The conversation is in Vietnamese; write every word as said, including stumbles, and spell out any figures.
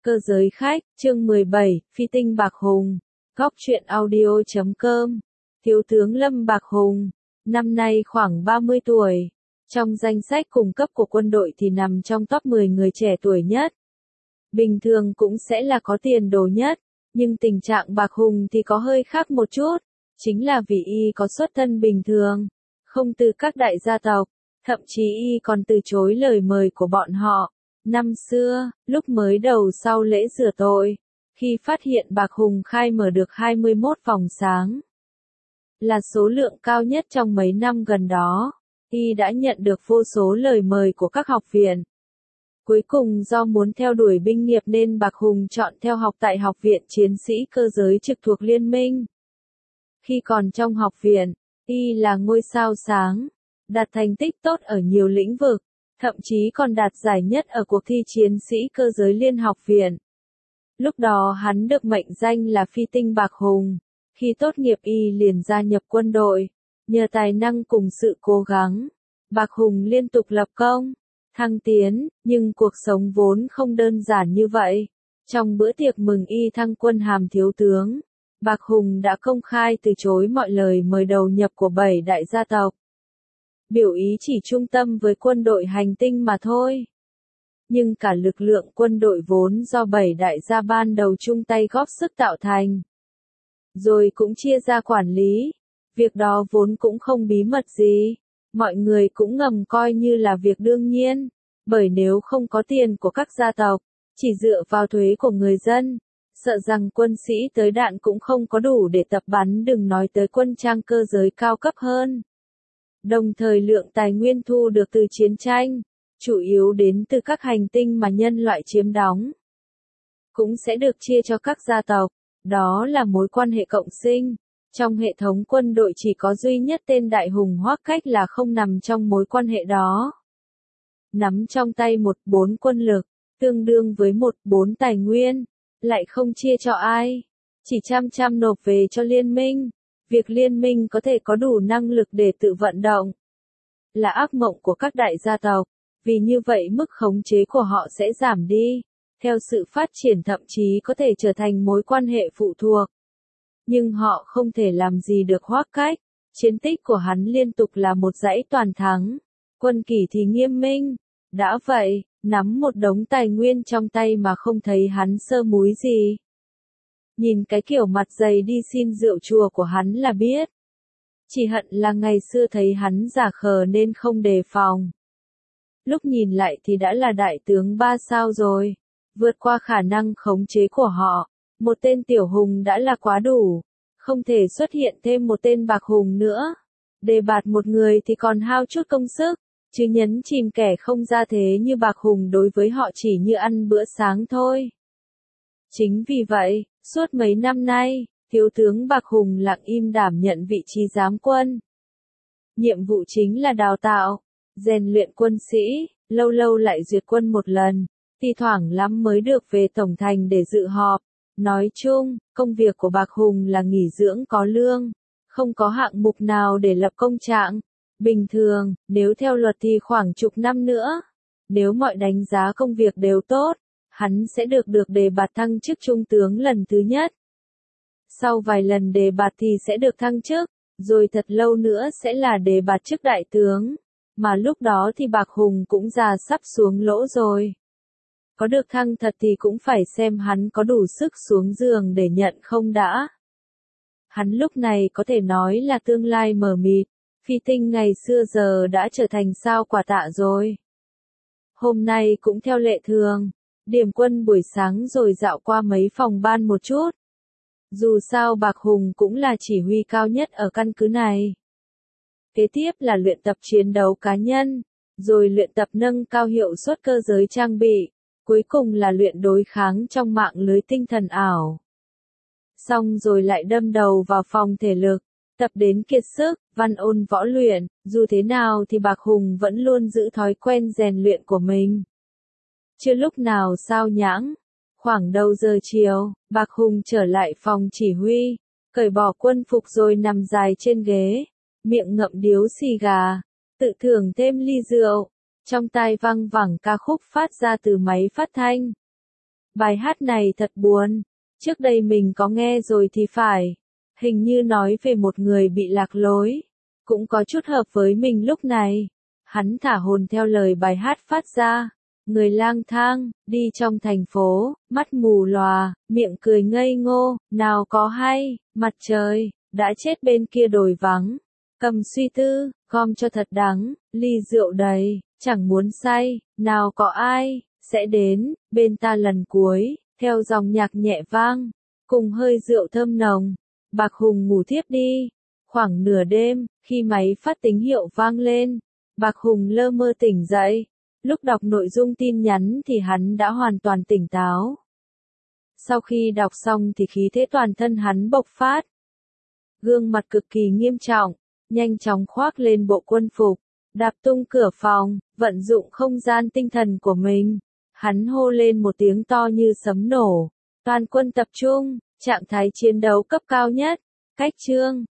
Cơ giới khách, chương mười bảy, Phi tinh Bạc Hùng. Góc truyện audio chấm com. Thiếu tướng Lâm Bạc Hùng, năm nay khoảng ba mươi tuổi. Trong danh sách cung cấp của quân đội thì nằm trong top mười người trẻ tuổi nhất. Bình thường cũng sẽ là có tiền đồ nhất, nhưng tình trạng Bạc Hùng thì có hơi khác một chút. Chính là vì y có xuất thân bình thường, không từ các đại gia tộc, thậm chí y còn từ chối lời mời của bọn họ. Năm xưa, lúc mới đầu sau lễ rửa tội, khi phát hiện Bạc Hùng khai mở được hai mươi mốt phòng sáng, là số lượng cao nhất trong mấy năm gần đó, y đã nhận được vô số lời mời của các học viện. Cuối cùng do muốn theo đuổi binh nghiệp nên Bạc Hùng chọn theo học tại Học viện Chiến sĩ Cơ giới trực thuộc Liên minh. Khi còn trong học viện, y là ngôi sao sáng, đạt thành tích tốt ở nhiều lĩnh vực, thậm chí còn đạt giải nhất ở cuộc thi Chiến sĩ Cơ giới Liên học viện. Lúc đó hắn được mệnh danh là Phi tinh Bạc Hùng. Khi tốt nghiệp y liền gia nhập quân đội, nhờ tài năng cùng sự cố gắng, Bạc Hùng liên tục lập công, thăng tiến, nhưng cuộc sống vốn không đơn giản như vậy. Trong bữa tiệc mừng y thăng quân hàm thiếu tướng, Bạc Hùng đã công khai từ chối mọi lời mời đầu nhập của bảy đại gia tộc. Biểu ý chỉ trung tâm với quân đội hành tinh mà thôi. Nhưng cả lực lượng quân đội vốn do bảy đại gia ban đầu chung tay góp sức tạo thành, rồi cũng chia ra quản lý, việc đó vốn cũng không bí mật gì, mọi người cũng ngầm coi như là việc đương nhiên, bởi nếu không có tiền của các gia tộc, chỉ dựa vào thuế của người dân, sợ rằng quân sĩ tới đạn cũng không có đủ để tập bắn, đừng nói tới quân trang cơ giới cao cấp hơn. Đồng thời lượng tài nguyên thu được từ chiến tranh, chủ yếu đến từ các hành tinh mà nhân loại chiếm đóng, cũng sẽ được chia cho các gia tộc. Đó là mối quan hệ cộng sinh. Trong hệ thống quân đội chỉ có duy nhất tên Đại Hùng Hoắc Cách là không nằm trong mối quan hệ đó. Nắm trong tay một bốn quân lực, tương đương với một bốn tài nguyên, lại không chia cho ai, chỉ chăm chăm nộp về cho liên minh. Việc liên minh có thể có đủ năng lực để tự vận động là ác mộng của các đại gia tộc, vì như vậy mức khống chế của họ sẽ giảm đi, theo sự phát triển thậm chí có thể trở thành mối quan hệ phụ thuộc. Nhưng họ không thể làm gì được Hoắc Cách, chiến tích của hắn liên tục là một dãy toàn thắng, quân kỷ thì nghiêm minh. Đã vậy, nắm một đống tài nguyên trong tay mà không thấy hắn sơ múi gì. Nhìn cái kiểu mặt dày đi xin rượu chùa của hắn là biết. Chỉ hận là ngày xưa thấy hắn giả khờ nên không đề phòng. Lúc nhìn lại thì đã là đại tướng ba sao rồi. Vượt qua khả năng khống chế của họ, một tên Tiểu Hùng đã là quá đủ. Không thể xuất hiện thêm một tên Bạc Hùng nữa. Đề bạt một người thì còn hao chút công sức, chứ nhấn chìm kẻ không ra thế như Bạc Hùng đối với họ chỉ như ăn bữa sáng thôi. Chính vì vậy, suốt mấy năm nay, thiếu tướng Bạc Hùng lặng im đảm nhận vị trí giám quân. Nhiệm vụ chính là đào tạo, rèn luyện quân sĩ, lâu lâu lại duyệt quân một lần, thi thoảng lắm mới được về tổng thành để dự họp. Nói chung, công việc của Bạc Hùng là nghỉ dưỡng có lương, không có hạng mục nào để lập công trạng. Bình thường, nếu theo luật thì khoảng chục năm nữa, nếu mọi đánh giá công việc đều tốt, hắn sẽ được được đề bạt thăng chức trung tướng lần thứ nhất. Sau vài lần đề bạt thì sẽ được thăng chức, rồi thật lâu nữa sẽ là đề bạt chức đại tướng, mà lúc đó thì Bạc Hùng cũng già sắp xuống lỗ rồi. Có được thăng thật thì cũng phải xem hắn có đủ sức xuống giường để nhận không đã. Hắn lúc này có thể nói là tương lai mờ mịt, Phi tinh ngày xưa giờ đã trở thành sao Quả Tạ rồi. Hôm nay cũng theo lệ thường, điểm quân buổi sáng rồi dạo qua mấy phòng ban một chút. Dù sao Bạc Hùng cũng là chỉ huy cao nhất ở căn cứ này. Kế tiếp là luyện tập chiến đấu cá nhân, rồi luyện tập nâng cao hiệu suất cơ giới trang bị, cuối cùng là luyện đối kháng trong mạng lưới tinh thần ảo. Xong rồi lại đâm đầu vào phòng thể lực, tập đến kiệt sức, văn ôn võ luyện. Dù thế nào thì Bạc Hùng vẫn luôn giữ thói quen rèn luyện của mình, chưa lúc nào sao nhãng. Khoảng đầu giờ chiều, Bạc Hùng trở lại phòng chỉ huy, cởi bỏ quân phục rồi nằm dài trên ghế, miệng ngậm điếu xì gà, tự thưởng thêm ly rượu, trong tai văng vẳng ca khúc phát ra từ máy phát thanh. Bài hát này thật buồn. Trước đây mình có nghe rồi thì phải. Hình như nói về một người bị lạc lối. Cũng có chút hợp với mình lúc này. Hắn thả hồn theo lời bài hát phát ra. Người lang thang, đi trong thành phố, mắt mù lòa, miệng cười ngây ngô, nào có hay, mặt trời, đã chết bên kia đồi vắng. Cầm suy tư, gom cho thật đắng, ly rượu đầy, chẳng muốn say, nào có ai, sẽ đến, bên ta lần cuối, theo dòng nhạc nhẹ vang, cùng hơi rượu thơm nồng. Bạc Hùng ngủ thiếp đi. Khoảng nửa đêm, khi máy phát tín hiệu vang lên, Bạc Hùng lơ mơ tỉnh dậy. Lúc đọc nội dung tin nhắn thì hắn đã hoàn toàn tỉnh táo. Sau khi đọc xong thì khí thế toàn thân hắn bộc phát. Gương mặt cực kỳ nghiêm trọng, nhanh chóng khoác lên bộ quân phục, đạp tung cửa phòng, vận dụng không gian tinh thần của mình. Hắn hô lên một tiếng to như sấm nổ. Toàn quân tập trung, trạng thái chiến đấu cấp cao nhất. Cách chương